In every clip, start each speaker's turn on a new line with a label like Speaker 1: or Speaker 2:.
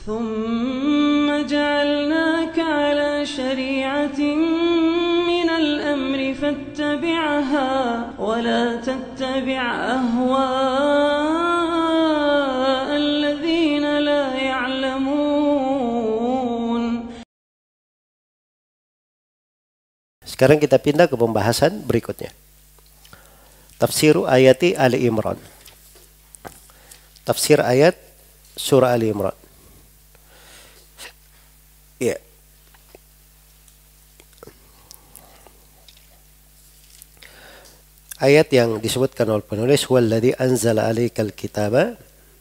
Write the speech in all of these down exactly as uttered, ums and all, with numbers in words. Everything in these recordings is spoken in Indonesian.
Speaker 1: ثم جعلناك على شريعة من الأمر فاتبعها ولا تتبع أهواء الذين لا يعلمون.
Speaker 2: Sekarang kita pindah ke pembahasan berikutnya. Tafsir ayati Ali Imran. Tafsir ayat surah Ali Imran. Ya. Ayat yang disebutkan oleh penulis, "Walladzi anzala 'alaikal kitaba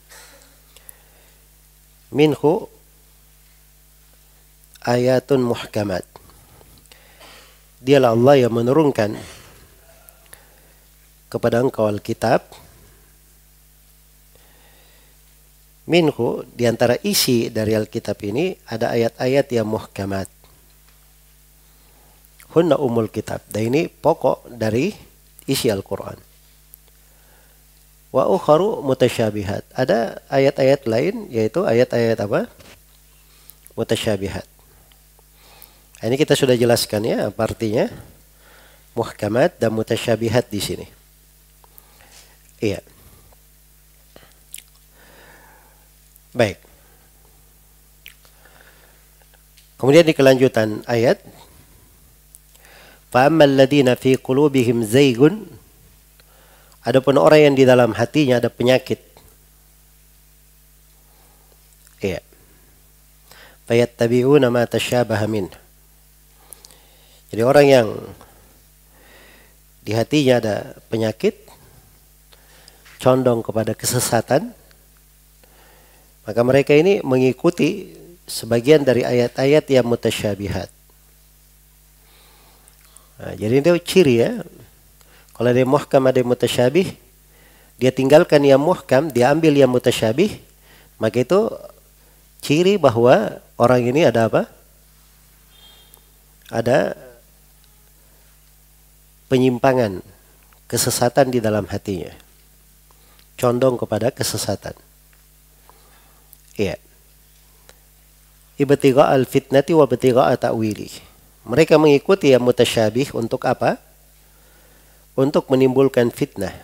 Speaker 2: minhu ayatun muhkamat." Dialah Allah yang menurunkan kepada engkau Alkitab, minhu, di antara isi dari Alkitab ini ada ayat-ayat yang muhkamat. Hunna umul kitab. Dan ini pokok dari isi Al-Quran. Wa ukharu mutasyabihat. Ada ayat-ayat lain, yaitu ayat-ayat apa? Mutasyabihat. Ini kita sudah jelaskan ya apa artinya muhkamat dan mutasyabihat di sini. Iya. Baik. Kemudian di kelanjutan ayat, fa ammal ladina fi qulubihim zaygun, adapun orang yang di dalam hatinya ada penyakit. Iya. Fayattabi'una ma tasyabaha min. Jadi orang yang di hatinya ada penyakit, condong kepada kesesatan, maka mereka ini mengikuti sebagian dari ayat-ayat yang mutasyabihat. Nah, jadi itu ciri ya. Kalau ada yang muhkam, ada yang mutasyabih, dia tinggalkan yang muhkam, dia ambil yang mutasyabih, maka itu ciri bahwa orang ini ada apa? Ada penyimpangan, kesesatan di dalam hatinya. Condong kepada kesesatan. Iya. Ibtigha al-fitnati wa ibtigha ta'wili. Mereka mengikuti yang mutasyabih untuk apa? Untuk menimbulkan fitnah.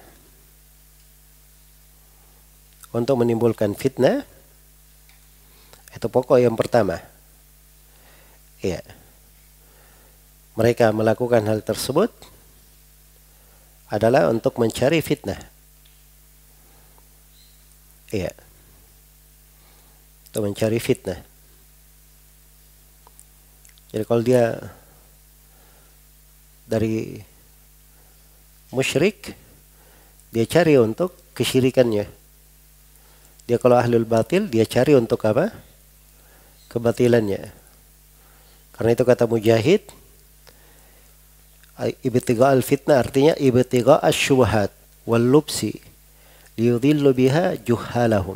Speaker 2: Untuk menimbulkan fitnah. Itu pokok yang pertama. Iya. Mereka melakukan hal tersebut adalah untuk mencari fitnah. Iya. Untuk mencari fitnah. Jadi kalau dia dari musyrik, dia cari untuk kesyirikannya. Dia kalau ahlul batil, dia cari untuk apa? Kebatilannya. Karena itu kata Mujahid, ibtigha al-fitnah artinya ibtigha asy-syubhat wal lubsi liyudhillu biha juhalahum.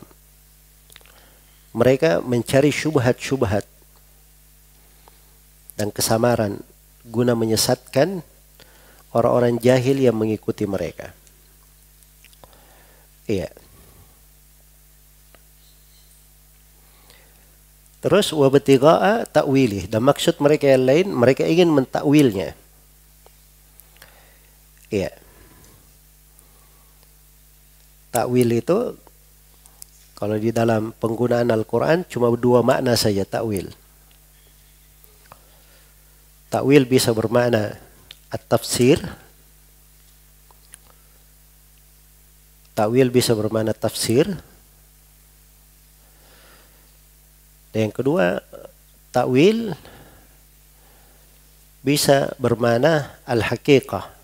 Speaker 2: Mereka mencari syubhat-syubhat dan kesamaran guna menyesatkan orang-orang jahil yang mengikuti mereka. Iya. Terus wabtigha ta'wilih, dan maksud mereka yang lain, mereka ingin mentakwilnya. Iya. Takwil itu kalau di dalam penggunaan Al-Quran cuma dua makna saja takwil. Takwil bisa bermakna at-tafsir. Takwil bisa bermakna tafsir. Dan yang kedua, takwil bisa bermakna al-haqiqah.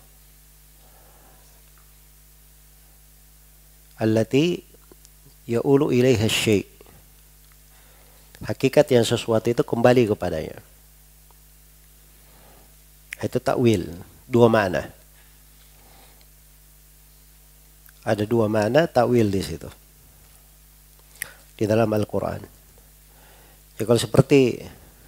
Speaker 2: Allati ya'ulu ilaiha syai'. Hakikat yang sesuatu itu kembali kepadanya. Itu takwil, dua makna. Ada dua makna takwil di situ. Di dalam Al-Quran. Ya kalau seperti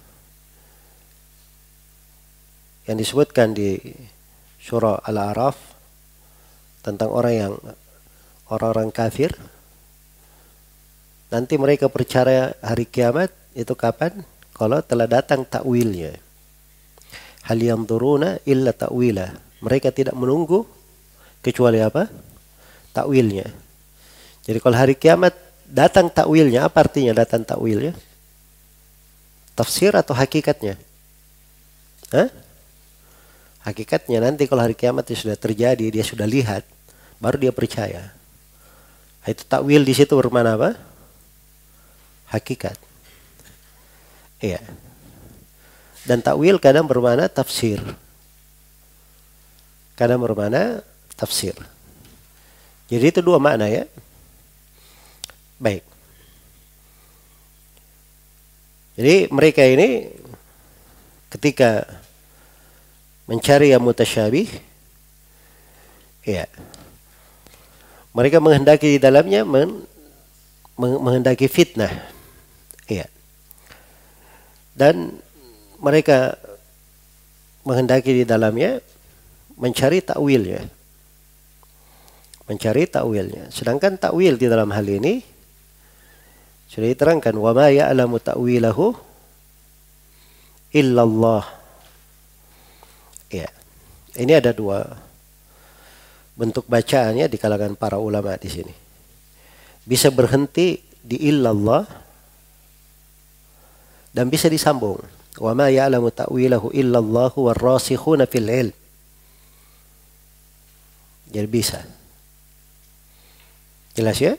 Speaker 2: yang disebutkan di surah Al-A'raf tentang orang yang orang-orang kafir, nanti mereka percaya hari kiamat itu kapan? Kalau telah datang takwilnya. Hal yanzuruna illa ta'wila. Mereka tidak menunggu kecuali apa? Takwilnya. Jadi kalau hari kiamat datang takwilnya, apa artinya datang takwilnya? Tafsir atau hakikatnya? Hah? Hakikatnya nanti kalau hari kiamat itu sudah terjadi, dia sudah lihat, baru dia percaya. Itu takwil di situ bermana apa? Hakikat. Iya. Dan takwil kadang bermana tafsir. Kadang bermana tafsir. Jadi itu dua makna ya. Baik. Jadi mereka ini ketika mencari yang mutasyabih, ya, mereka menghendaki di dalamnya men, menghendaki fitnah, ya, dan mereka menghendaki di dalamnya mencari takwilnya, mencari takwilnya. Sedangkan takwil di dalam hal ini sudah diterangkan, wa ma ya'lamu ta'wilahu illallah. Ya. Ini ada dua bentuk bacaannya di kalangan para ulama di sini. Bisa berhenti di illallah dan bisa disambung. Wa ma ya'lamu ta'wilahu illallahu warrasikhuna fil ilm. Jadi bisa. Jelas ya?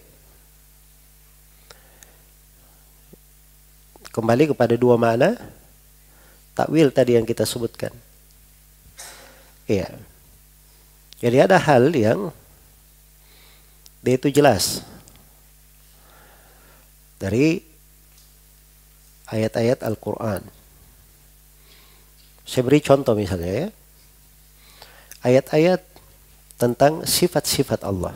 Speaker 2: Kembali kepada dua makna takwil tadi yang kita sebutkan. Iya. Jadi ada hal yang dia itu jelas dari ayat-ayat Al-Quran. Saya beri contoh misalnya ya. Ayat-ayat tentang sifat-sifat Allah.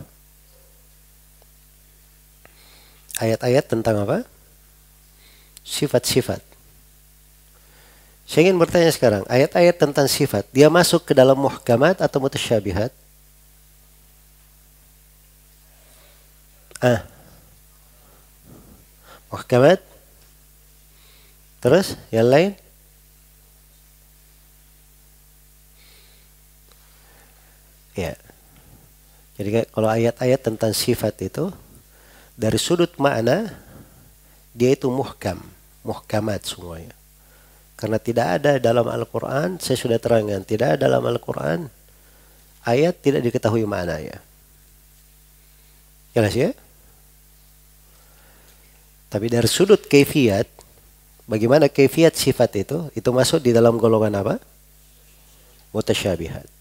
Speaker 2: Ayat-ayat tentang apa? Sifat-sifat. Saya ingin bertanya sekarang, ayat-ayat tentang sifat, dia masuk ke dalam muhkamat atau mutasyabihat? Ah. Muhkamat? Terus yang lain? Ya. Jadi kalau ayat-ayat tentang sifat itu dari sudut makna dia itu muhkam, muhkamat semuanya. Karena tidak ada dalam Al-Quran, saya sudah terangkan, tidak ada dalam Al-Quran ayat tidak diketahui maknanya. Jelas ya? Tapi dari sudut kaifiyat, bagaimana kaifiyat sifat itu, itu masuk di dalam golongan apa? Mutasyabihat.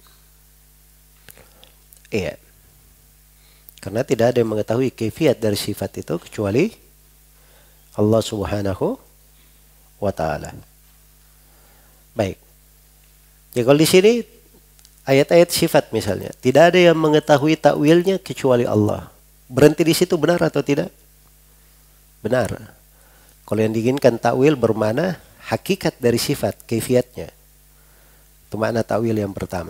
Speaker 2: Iya. Karena tidak ada yang mengetahui kaifiyat dari sifat itu kecuali Allah Subhanahu wa ta'ala. Baik. Jadi kalau di sini ayat-ayat sifat misalnya, tidak ada yang mengetahui takwilnya kecuali Allah. Berhenti di situ benar atau tidak? Benar. Kalau yang diinginkan takwil bermakna hakikat dari sifat, kaifiyatnya. Itu makna takwil yang pertama.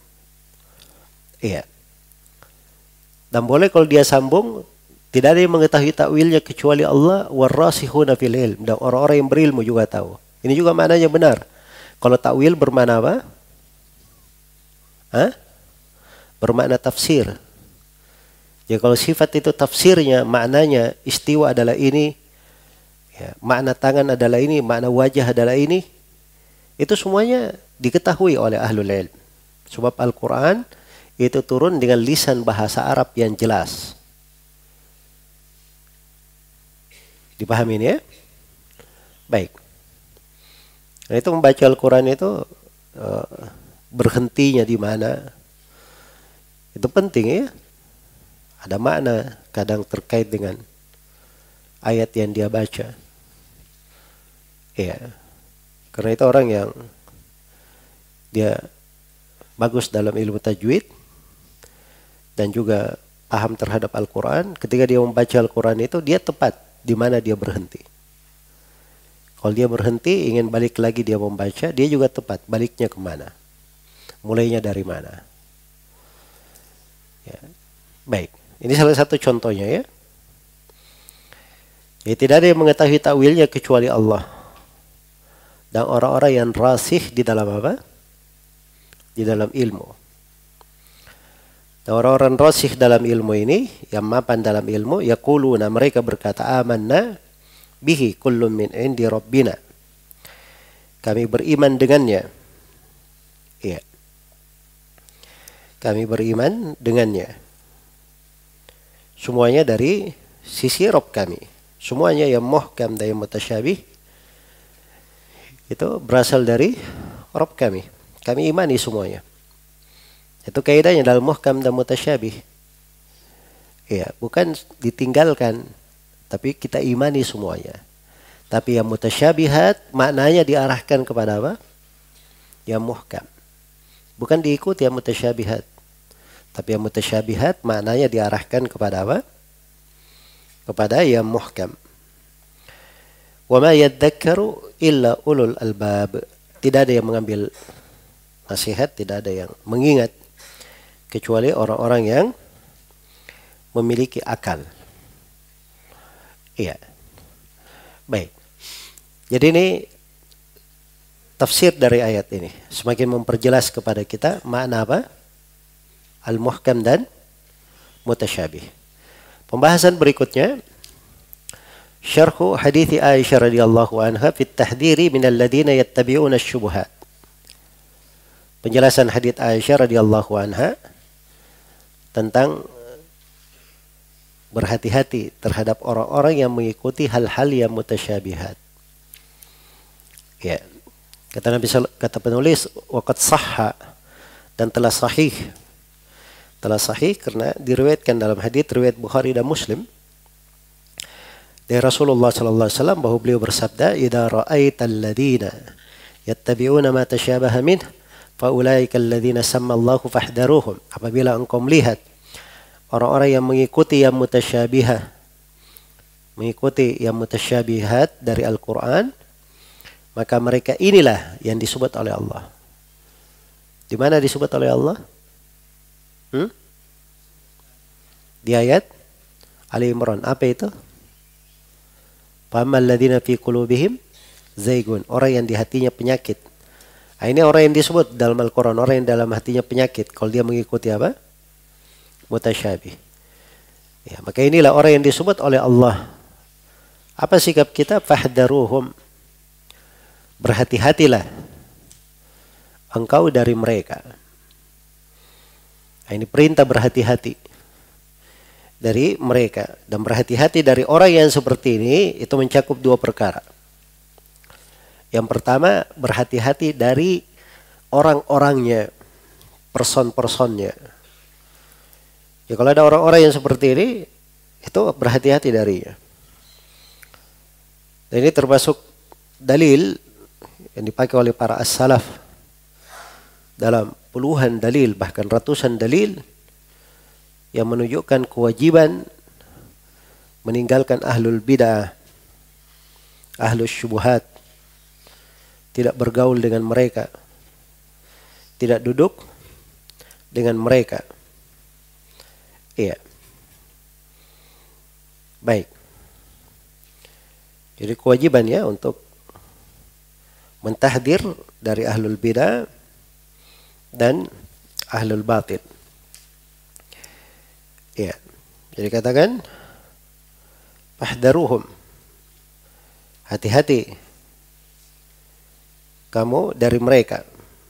Speaker 2: Iya. Dan boleh kalau dia sambung, tidak ada yang mengetahui takwilnya kecuali Allah warrasihuna fil ilm, dan orang-orang yang berilmu juga tahu. Ini juga maknanya benar. Kalau takwil bermakna apa? Hah? Bermakna tafsir. Ya kalau sifat itu tafsirnya, maknanya istiwa adalah ini, ya, makna tangan adalah ini, makna wajah adalah ini, itu semuanya diketahui oleh ahlul ilm. Sebab Al-Quran itu turun dengan lisan bahasa Arab yang jelas. Dipahami ini ya? Baik. Nah, itu membaca Al-Quran itu uh, berhentinya di mana? Itu penting ya. Ada makna kadang terkait dengan ayat yang dia baca. Iya. Karena itu orang yang dia bagus dalam ilmu tajwid dan juga paham terhadap Al-Quran, ketika dia membaca Al-Quran itu dia tepat di mana dia berhenti. Kalau dia berhenti ingin balik lagi dia membaca, dia juga tepat baliknya kemana, mulainya dari mana. Ya. Baik, ini salah satu contohnya ya. Ya, tidak ada yang mengetahui takwilnya kecuali Allah. Dan orang-orang yang rasih di dalam apa? Di dalam ilmu. Dan orang-orang rasih dalam ilmu ini, yang mapan dalam ilmu, yaquluna, mereka berkata, amanna bihi kullun min indi rabbina. Kami beriman dengannya. Iya. Kami beriman dengannya. Semuanya dari sisi Rabb kami. Semuanya yang muhkam dan yang mutasyabih itu berasal dari Rabb kami. Kami imani semuanya. Itu kaidahnya dalam muhkam dan mutasyabih. Ya, bukan ditinggalkan, tapi kita imani semuanya. Tapi yang mutasyabihat maknanya diarahkan kepada apa? Yang muhkam. Bukan diikuti yang mutasyabihat. Tapi yang mutasyabihat maknanya diarahkan kepada apa? Kepada yang muhkam. Wa ma yadzakkaru illa ulul albab. Tidak ada yang mengambil nasihat, tidak ada yang mengingat kecuali orang-orang yang memiliki akal. Iya. Baik. Jadi ini tafsir dari ayat ini semakin memperjelas kepada kita makna apa? Al-muhkam dan mutasyabih. Pembahasan berikutnya, syarhu hadithi Aisyah radhiyallahu anha fi at-tahdhiri min alladhina yattabi'una asy-syubuhat. Penjelasan hadits Aisyah radhiyallahu anha tentang berhati-hati terhadap orang-orang yang mengikuti hal-hal yang mutasyabihat. Ya, kata Nabi, kata penulis, waqad sahha, dan telah sahih, telah sahih karena diriwayatkan dalam hadits riwayat Bukhari dan Muslim dari Rasulullah sallallahu alaihi wasallam bahwa beliau bersabda, "Idza ra'aital ladzina yattabi'una ma tasyabaha min fa ulaika alladzina samma Allahu fahdharuhum." Apabila engkau melihat orang-orang yang mengikuti yang mutasyabihat, mengikuti yang mutasyabihat dari Al-Quran, maka mereka inilah yang disebut oleh Allah. Di mana disebut oleh Allah? Hmm? Di ayat Ali Imran. Apa itu? Famal ladzina fi qulubihim zaygun. Orang yang di hatinya penyakit. Nah, ini orang yang disebut dalam Al-Quran, orang yang dalam hatinya penyakit. Kalau dia mengikuti apa? Mutasyabih. Ya, maka inilah orang yang disebut oleh Allah. Apa sikap kita? Fahdharuhum. Berhati-hatilah engkau dari mereka. Nah, ini perintah berhati-hati dari mereka. Dan berhati-hati dari orang yang seperti ini itu mencakup dua perkara. Yang pertama, berhati-hati dari orang-orangnya, person-personnya. Ya, kalau ada orang-orang yang seperti ini, itu berhati-hati darinya. Dan ini termasuk dalil yang dipakai oleh para as-salaf dalam puluhan dalil, bahkan ratusan dalil yang menunjukkan kewajiban meninggalkan ahlul bid'ah, ahlus syubuhat, tidak bergaul dengan mereka, tidak duduk dengan mereka. Iya. Baik. Jadi kewajiban ya untuk mentahdir dari ahlul bidah dan ahlul batil. Ya. Jadi katakan fahdharuhum. Hati-hati kamu dari mereka.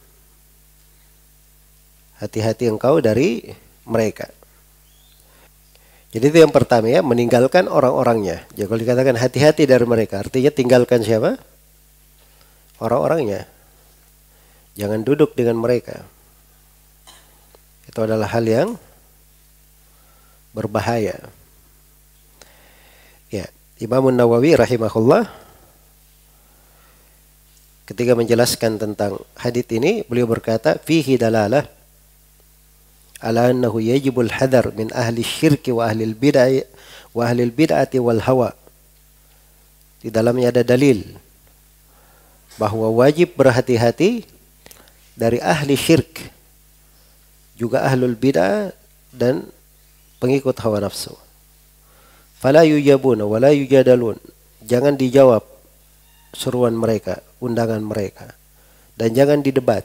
Speaker 2: Hati-hati engkau dari mereka. Jadi itu yang pertama ya, meninggalkan orang-orangnya. Jadi kalau dikatakan hati-hati dari mereka, artinya tinggalkan siapa? Orang-orangnya. Jangan duduk dengan mereka. Itu adalah hal yang berbahaya. Ya, Imam Nawawi rahimahullah ketika menjelaskan tentang hadits ini, beliau berkata, fihi dalalah ala annahu yajibul hadar min ahli syirki wa ahli bid'ah wa ahli bid'ati wal hawa. Di dalamnya ada dalil bahwa wajib berhati-hati dari ahli syirk, juga ahlul bid'ah dan pengikut hawa nafsu. Fala yujabuna wala yujadalun. Jangan dijawab seruan mereka, undangan mereka. Dan jangan didebat.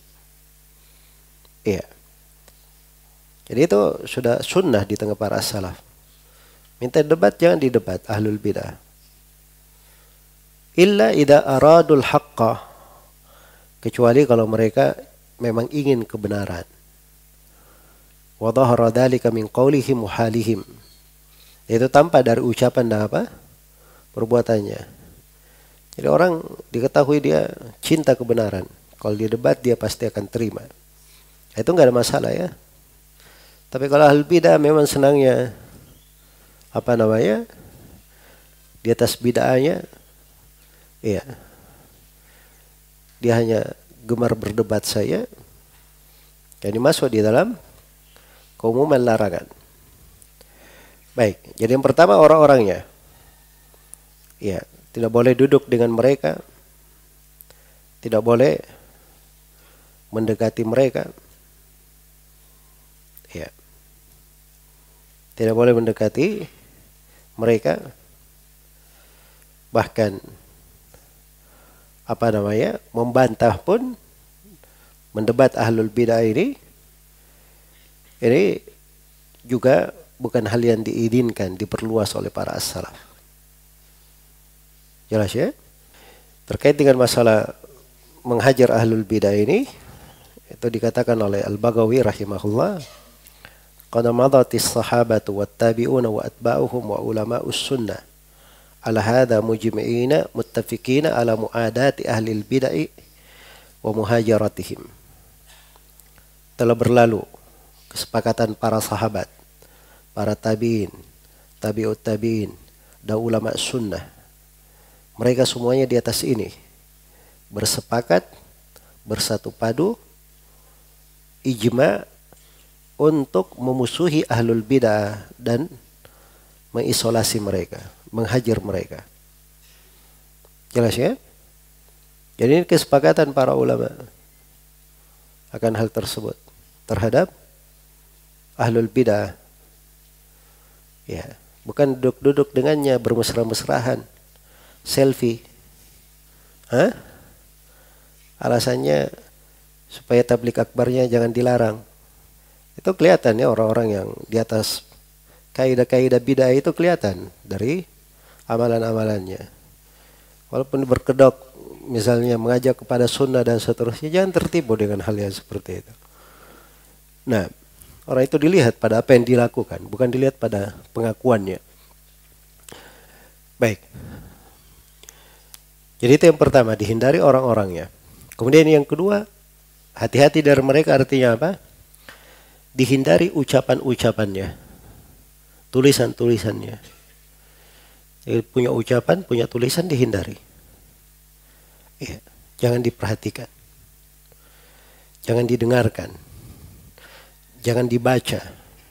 Speaker 2: Iya. Jadi itu sudah sunnah di tengah para salaf. Minta debat jangan didebat ahlul bidah. Illa idza aradul haqqa. Kecuali kalau mereka memang ingin kebenaran. Wa dhahara dzalika min qaulihim wa halihim. Itu tampak dari ucapan dan apa? Perbuatannya. Jadi orang diketahui dia cinta kebenaran. Kalau dia debat dia pasti akan terima. Itu enggak ada masalah ya. Tapi kalau ahlul bidah memang senangnya apa namanya? Di atas bid'ahnya iya. Dia hanya gemar berdebat saja. Jadi masuk di dalam keumuman larangan. Baik, jadi yang pertama orang-orangnya. Ya, tidak boleh duduk dengan mereka. Tidak boleh mendekati mereka. Ya. Tidak boleh mendekati mereka. Bahkan apa namanya? Membantah pun, mendebat ahlul bidah ini ini juga bukan hal yang diizinkan, diperluas oleh para as-salaf. Jelas ya? Terkait dengan masalah menghajar ahlul bidah ini, itu dikatakan oleh Al-Baghawi rahimahullah, qad madatis sahabatu wat tabi'una wa atba'uhum wa ulama'us sunnah ala hadha mujmi'ina muttafiqina ala mu'adati ahlil bid'ah wa muhajaratihim. Telah berlalu kesepakatan para sahabat, para tabi'in, tabi'ut tabi'in, dan ulama sunnah. Mereka semuanya di atas ini bersepakat, bersatu padu, ijma' untuk memusuhi ahlul bidah dan mengisolasi mereka, menghajar mereka. Jelas ya? Jadi ini kesepakatan para ulama akan hal tersebut terhadap ahlul bidah. Ya, bukan duduk-duduk dengannya bermesra-mesrahan, selfie. Hah? Alasannya supaya tablik akbarnya jangan dilarang. Itu kelihatan ya orang-orang yang di atas kaidah-kaidah bidah itu kelihatan dari amalan-amalannya. Walaupun berkedok misalnya mengajak kepada sunnah dan seterusnya, jangan tertipu dengan hal yang seperti itu. Nah, orang itu dilihat pada apa yang dilakukan, bukan dilihat pada pengakuannya. Baik. Jadi itu yang pertama, dihindari orang-orangnya. Kemudian yang kedua, hati-hati dari mereka artinya apa? Dihindari ucapan-ucapannya, tulisan-tulisannya. Jadi punya ucapan, punya tulisan dihindari. Ya, jangan diperhatikan. Jangan didengarkan. Jangan dibaca.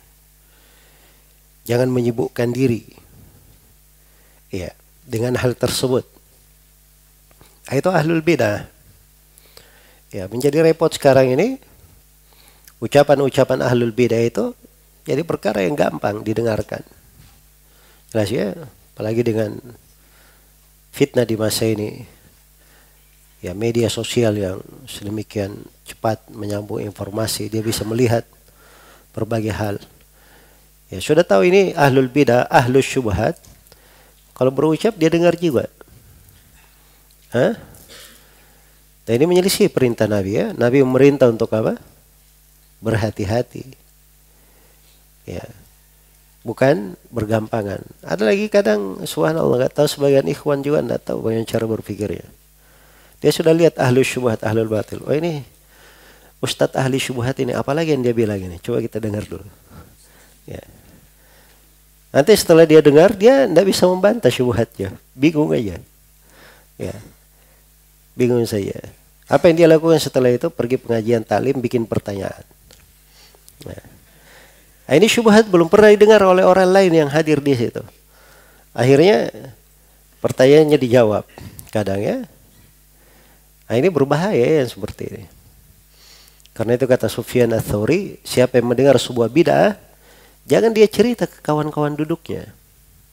Speaker 2: Jangan menyibukkan diri. Ya, dengan hal tersebut. Itu ahlul bidah. Ya, menjadi repot sekarang ini. Ucapan-ucapan ahlul bidah itu jadi perkara yang gampang didengarkan. Jelas ya, apalagi dengan fitnah di masa ini. Ya, media sosial yang sedemikian cepat menyambung informasi, dia bisa melihat berbagai hal. Ya, sudah tahu ini ahlul bidah, ahlus syubhat. Kalau berucap dia dengar juga. Hah? Dan ini menyelisih perintah Nabi ya. Nabi memerintah untuk apa? Berhati-hati. Ya. Bukan bergampangan. Ada lagi kadang subhanallah enggak tahu, sebagian ikhwan juga enggak tahu bagaimana cara berpikirnya. Dia sudah lihat ahlus syubhat, ahlul batil. Oh ini ustadz ahli syubhat ini, apalagi yang dia bilang ini? Coba kita dengar dulu. Ya. Nanti setelah dia dengar, dia tidak bisa membantah syubhatnya. Bingung aja. Ya. Bingung saja. Apa yang dia lakukan setelah itu? Pergi pengajian taklim, bikin pertanyaan. Ya. Nah, ini syubhat belum pernah didengar oleh orang lain yang hadir di situ. Akhirnya pertanyaannya dijawab. Kadang ya. Nah, ini berbahaya yang seperti ini. Karena itu kata Sufyan Ats-Tsauri, siapa yang mendengar sebuah bid'ah, jangan dia cerita ke kawan-kawan duduknya.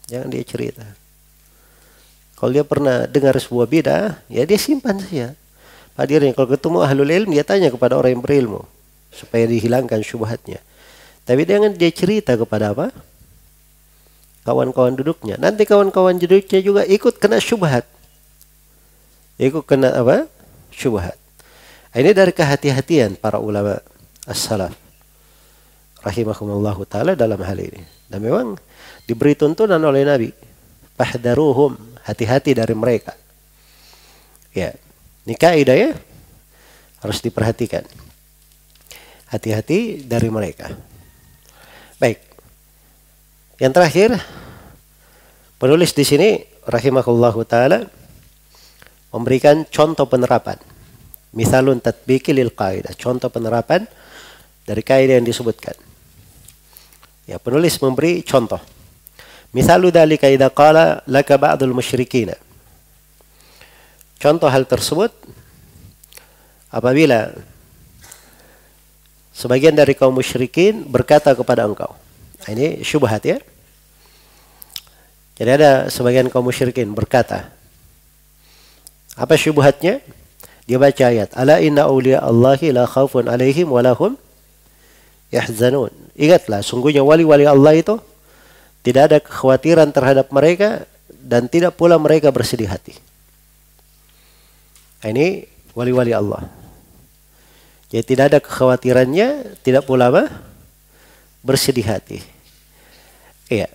Speaker 2: Jangan dia cerita. Kalau dia pernah dengar sebuah bid'ah, ya dia simpan saja. Hadirnya kalau ketemu ahlul ilm, dia tanya kepada orang yang berilmu supaya dihilangkan syubhatnya. Tapi jangan dia cerita kepada apa? Kawan-kawan duduknya. Nanti kawan-kawan duduknya juga ikut kena syubhat. Ikut kena apa? Syubhat. Ini dari kehati-hatian para ulama as-salaf rahimahumullah ta'ala dalam hal ini. Dan memang diberi tuntunan oleh Nabi. Fahdaruhum, hati-hati dari mereka. Ya, ini kaidah ya. Harus diperhatikan. Hati-hati dari mereka. Baik. Yang terakhir, penulis di sini rahimahullah ta'ala memberikan contoh penerapan. Misalun tatbiki lil qaidah, contoh penerapan dari kaidah yang disebutkan. Ya, penulis memberi contoh. Misalu dzalika idza qala laka ba'dul musyrikin. Contoh hal tersebut apabila sebagian dari kaum musyrikin berkata kepada engkau. Ini syubhat ya. Jadi ada sebagian kaum musyrikin berkata. Apa syubhatnya? Dia baca ayat, ala inna awliya Allahi la khawfun alaihim walahum yahzanun. Ingatlah, sungguhnya wali-wali Allah itu tidak ada kekhawatiran terhadap mereka dan tidak pula mereka bersedih hati. Ini wali-wali Allah. Jadi tidak ada kekhawatirannya, tidak pula apa? Bersedih hati. Iya.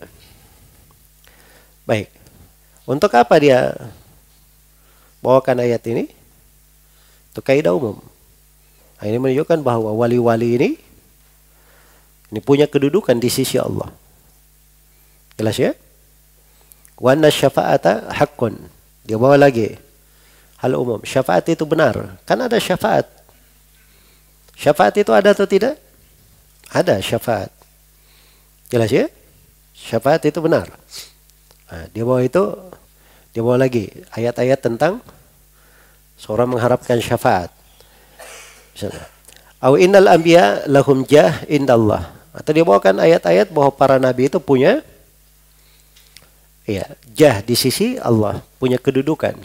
Speaker 2: Baik. Untuk apa dia bawakan ayat ini? Itu kaidah umum. Nah, ini menunjukkan bahwa wali-wali ini ini punya kedudukan di sisi Allah. Jelas ya? Wa anna syafa'ata haqqun. Dia bawa lagi hal umum. Syafaat itu benar. Kan ada syafaat. Syafaat itu ada atau tidak? Ada syafaat. Jelas ya? Syafaat itu benar. Nah, dia bawa itu, dia bawa lagi ayat-ayat tentang seorang mengharapkan syafaat. Misalnya, au innal anbiya lahum jah indallah. Atau dia bawakan ayat-ayat bahwa para nabi itu punya ya, jah di sisi Allah, punya kedudukan.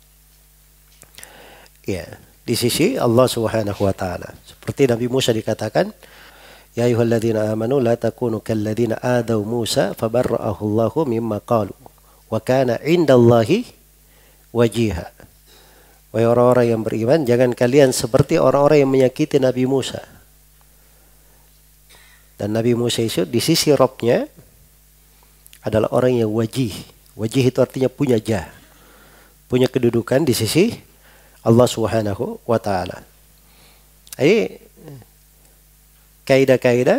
Speaker 2: Ya, di sisi Allah Subhanahu wa taala. Seperti Nabi Musa dikatakan, ya ayyuhalladzina amanu la takunu kalladzina adaw Musa fabarra'ahu Allahu mimma qalu wa kana 'indallahi wajiha. Wahai orang-orang yang beriman, jangan kalian seperti orang-orang yang menyakiti Nabi Musa. Dan Nabi Musa itu di sisi Rabb-nya adalah orang yang wajih. Wajih itu artinya punya jah. Punya kedudukan di sisi Allah Subhanahu wa taala. Ini kaidah-kaidah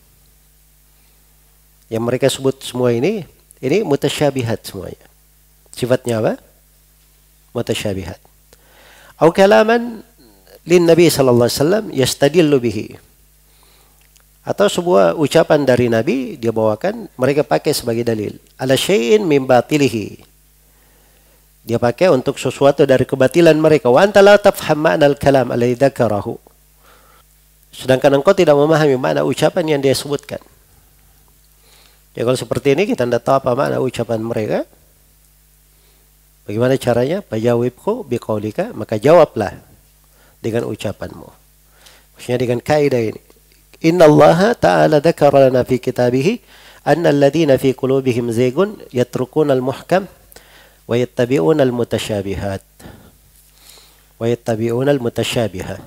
Speaker 2: yang mereka sebut semua ini, ini mutasyabihat semuanya. Sifatnya apa? Mutasyabihat. Au kalaman lin Nabi sallallahu alaihi wasallam yastadillu bihi. Atau sebuah ucapan dari Nabi dia bawakan, mereka pakai sebagai dalil. Ala syai'in min batilihi. Dia pakai untuk sesuatu dari kebatilan mereka. Wa anta la tafham ma'nal kalam alladhi dzakarahu. Sedangkan engkau tidak memahami makna ucapan yang dia sebutkan. Ya kalau seperti ini kita tidak tahu apa makna ucapan mereka. Bagaimana caranya? Fajawibhu biqaulika, maka jawablah dengan ucapanmu. Maksudnya dengan kaidah ini. Inna Allah ta'ala dzakara lana fi kitabih anna alladhina fi qulubihim zaygun yatrukuna al-muhkam wa yattabi'una al-mutasyabihat. Wa yattabi'una al-mutasyabihat.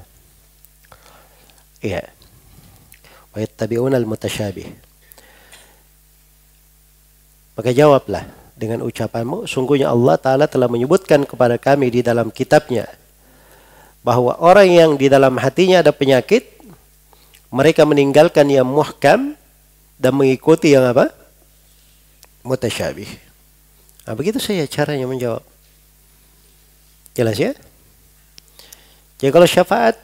Speaker 2: Iya. Wa yattabi'una al-mutasyabih. Maka jawablah dengan ucapanmu, sungguhnya Allah Ta'ala telah menyebutkan kepada kami di dalam kitabnya bahwa orang yang di dalam hatinya ada penyakit, mereka meninggalkan yang muhkam dan mengikuti yang apa? Mutasyabih. Nah, begitu saja caranya menjawab. Jelas ya? Jadi kalau syafaat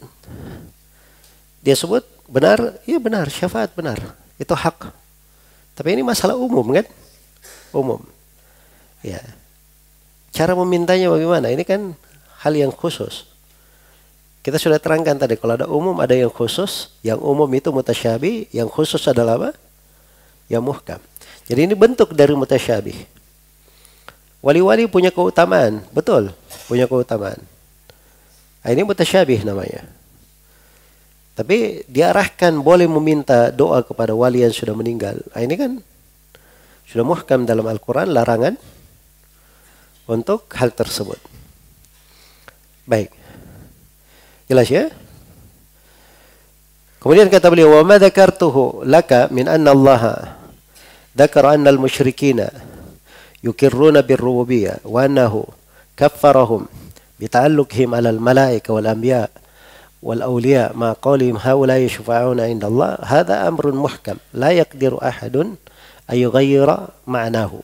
Speaker 2: dia sebut benar, ya benar, syafaat benar. Itu hak. Tapi ini masalah umum kan? Umum. Ya. Cara memintanya bagaimana? Ini kan hal yang khusus. Kita sudah terangkan tadi, kalau ada umum ada yang khusus. Yang umum itu mutasyabih, yang khusus adalah apa? Yang muhkam. Jadi ini bentuk dari mutasyabih. Wali-wali punya keutamaan, betul, punya keutamaan. Nah, ini mutasyabih namanya. Tapi diarahkan boleh meminta doa kepada wali yang sudah meninggal. Nah, ini kan sudah muhkam dalam Al-Quran, larangan untuk hal tersebut. Baik. Jelas ya? Kemudian kata beliau, "Wa ma dzakartuhu laka min anna Allah dzakara anna al-musyrikina yukirruna bir-rububiyyah wa annahu kaffarahum bita'alluqihim 'ala al-malaa'ika wal anbiya wal awliya ma qawlihim haula'i syufa'una 'inda Allah hadza amrun muhkam la yaqdiru ahadun ay yughayyira ma'nahu."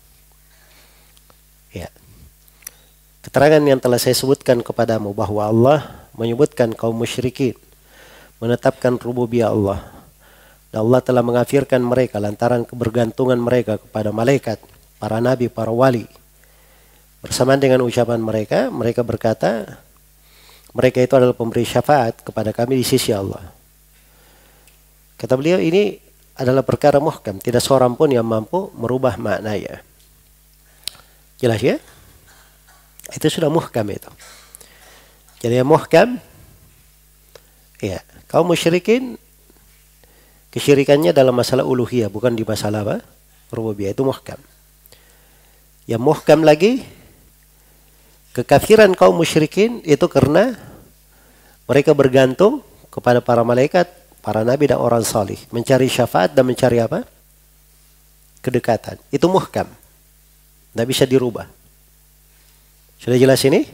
Speaker 2: Ya. Keterangan yang telah saya sebutkan kepadamu bahwa Allah menyebutkan kaum musyrikin menetapkan rububiyah Allah. Dan Allah telah mengafirkan mereka lantaran kebergantungan mereka kepada malaikat, para nabi, para wali. Bersamaan dengan ucapan mereka, mereka berkata, mereka itu adalah pemberi syafaat kepada kami di sisi Allah. Kata beliau, ini adalah perkara muhkam, tidak seorang pun yang mampu merubah maknanya. Jelas ya? Itu sudah muhkam itu. Jadi yang muhkam, ya, kaum musyrikin kesyirikannya dalam masalah uluhiyah, bukan di masalah apa? Rububiyah, itu muhkam. Yang muhkam lagi, kekafiran kaum musyrikin itu karena mereka bergantung kepada para malaikat, para nabi dan orang salih, mencari syafaat dan mencari apa? Kedekatan. Itu muhkam. Tidak bisa dirubah. Sudah jelas ini?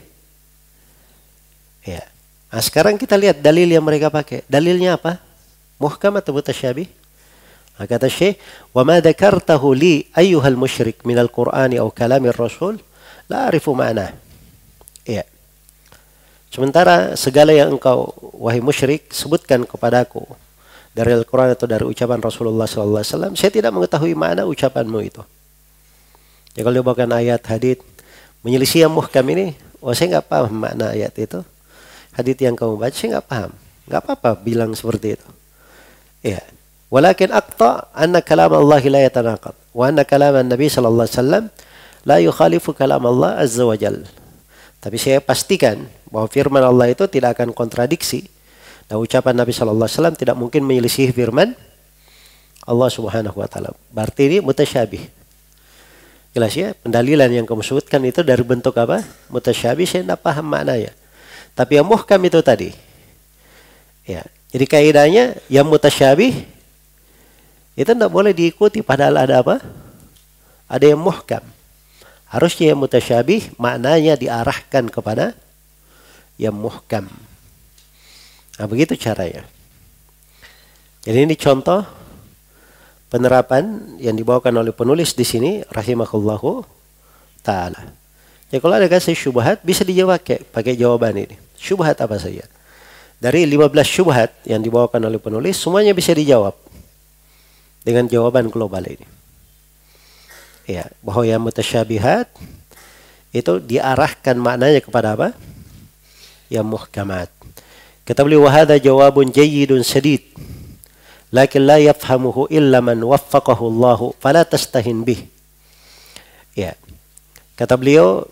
Speaker 2: Ya. Nah, sekarang kita lihat dalil yang mereka pakai. Dalilnya apa? Muhkam atau mutasyabih? Nah, kata Syekh, "Wa ma dzakartahu li ayyuhal musyrik minal Qur'ani aw kalamir Rasul, la a'rifu ma'na." Ya. Sementara segala yang engkau wahai musyrik sebutkan kepadaku dari Al-Qur'an atau dari ucapan Rasulullah sallallahu alaihi wasallam, saya tidak mengetahui makna ucapanmu itu. Ya, kalau dia bawakan ayat hadits menyelisih yang muhkam ini, oh saya nggak paham makna ayat itu. Hadits yang kamu baca saya nggak paham. Nggak apa-apa bilang seperti itu. Ya. Walakin aqta anna kalam Allah la yatanaqad wa anna kalam Nabi sallallahu alaihi wasallam la yukhalifu kalam Allah azza wa jalla. Tapi saya pastikan bahwa firman Allah itu tidak akan kontradiksi dan ucapan Nabi sallallahu alaihi wasallam tidak mungkin menyelisih firman Allah Subhanahu wa taala. Berarti ini mutasyabih. Jelas ya? Pendalilan yang kamu sebutkan itu dari bentuk apa? Mutasyabih, saya tidak paham maknanya. Tapi yang muhkam itu tadi. Ya. Jadi kaidahnya yang mutasyabih itu tidak boleh diikuti padahal ada apa? Ada yang muhkam. Harusnya yang mutasyabih maknanya diarahkan kepada yang muhkam. Nah, begitu caranya. Jadi ini contoh penerapan yang dibawakan oleh penulis di sini rahimahullahu taala. Ya, kalau ada kasih syubhat bisa dijawab pakai, pakai jawaban ini. Syubhat apa saja? Dari lima belas syubhat yang dibawakan oleh penulis, semuanya bisa dijawab dengan jawaban global ini. Ya, bahwa yang mutasyabihat itu diarahkan maknanya kepada apa? Yang muhkamat. Kata beliau, "Wahada jawabun jayyidun sadid, lakin la yafhamuhu illa man waffaqahu Allahu, fala tastahin bih." Ya. Kata beliau,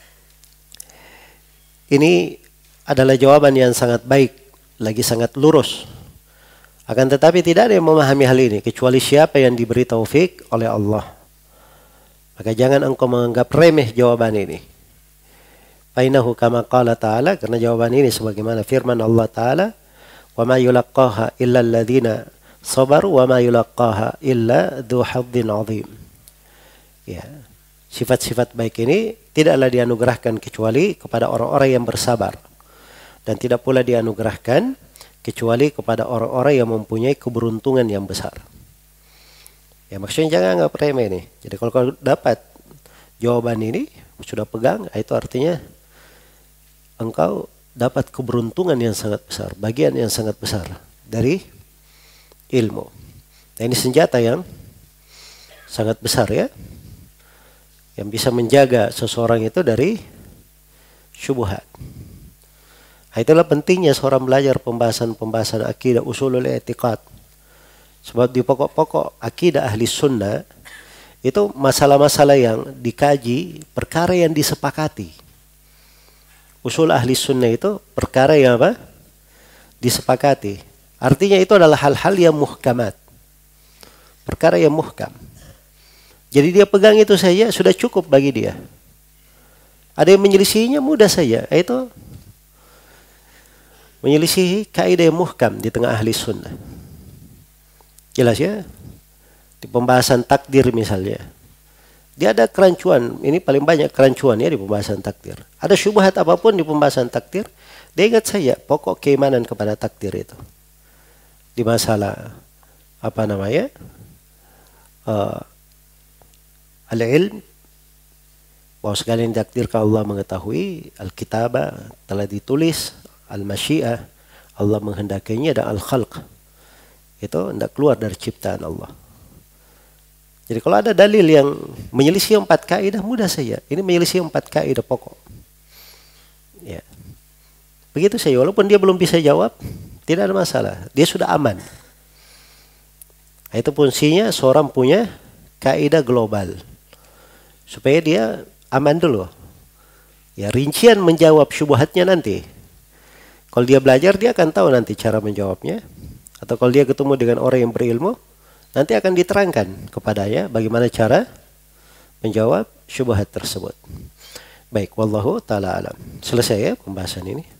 Speaker 2: ini adalah jawaban yang sangat baik, lagi sangat lurus. Akan tetapi tidak ada yang memahami hal ini kecuali siapa yang diberi taufik oleh Allah. Maka jangan engkau menganggap remeh jawaban ini. Fainahu kama qala ta'ala, karena jawaban ini sebagaimana firman Allah Ta'ala, "Wa ma yulaqqaha illa alladziina sabaru wa ma yulaqqaha illa dzu hadzin 'adzim." Ya. Sifat-sifat baik ini tidaklah dianugerahkan kecuali kepada orang-orang yang bersabar. Dan tidak pula dianugerahkan kecuali kepada orang-orang yang mempunyai keberuntungan yang besar. Ya, maksudnya jangan anggap remeh nih. Jadi kalau kau dapat jawaban ini, sudah pegang, itu artinya engkau dapat keberuntungan yang sangat besar, bagian yang sangat besar dari ilmu. Nah, ini senjata yang sangat besar ya, yang bisa menjaga seseorang itu dari syubhat. Nah, itulah pentingnya seorang belajar pembahasan-pembahasan akidah usulul i'tiqad. Sebab di pokok-pokok akidah ahli sunnah Itu masalah-masalah yang dikaji, perkara yang disepakati. Usul ahli sunnah itu perkara yang apa? Disepakati. Artinya itu adalah hal-hal yang muhkamat. Perkara yang muhkam. Jadi dia pegang itu saja sudah cukup bagi dia. Ada yang menyelisihinya mudah saja. Itu menyelisihi kaidah yang muhkam di tengah ahli sunnah. Jelas ya? Di pembahasan takdir misalnya. Dia ada kerancuan. Ini paling banyak kerancuan ya di pembahasan takdir. Ada syubhat apapun di pembahasan takdir. Dia ingat saja pokok keimanan kepada takdir itu. Di masalah apa namanya? Uh, Al-ilm. Bahwa segala yang ditakdirkan Allah mengetahui. Al-kitabah telah ditulis. Al-masyiah. Allah menghendakinya dan al-khalq. Itu tidak keluar dari ciptaan Allah. Jadi kalau ada dalil yang menyelisih empat kaidah mudah saja. Ini menyelisih empat kaidah pokok. Ya. Begitu saja. Walaupun dia belum bisa jawab, tidak ada masalah. Dia sudah aman. Itu fungsinya seorang punya kaidah global. Supaya dia aman dulu. Ya, rincian menjawab syubhatnya nanti. Kalau dia belajar, dia akan tahu nanti cara menjawabnya. Atau kalau dia ketemu dengan orang yang berilmu, nanti akan diterangkan kepadanya bagaimana cara menjawab syubhat tersebut. Baik, wallahu ta'ala alam. Selesai ya pembahasan ini.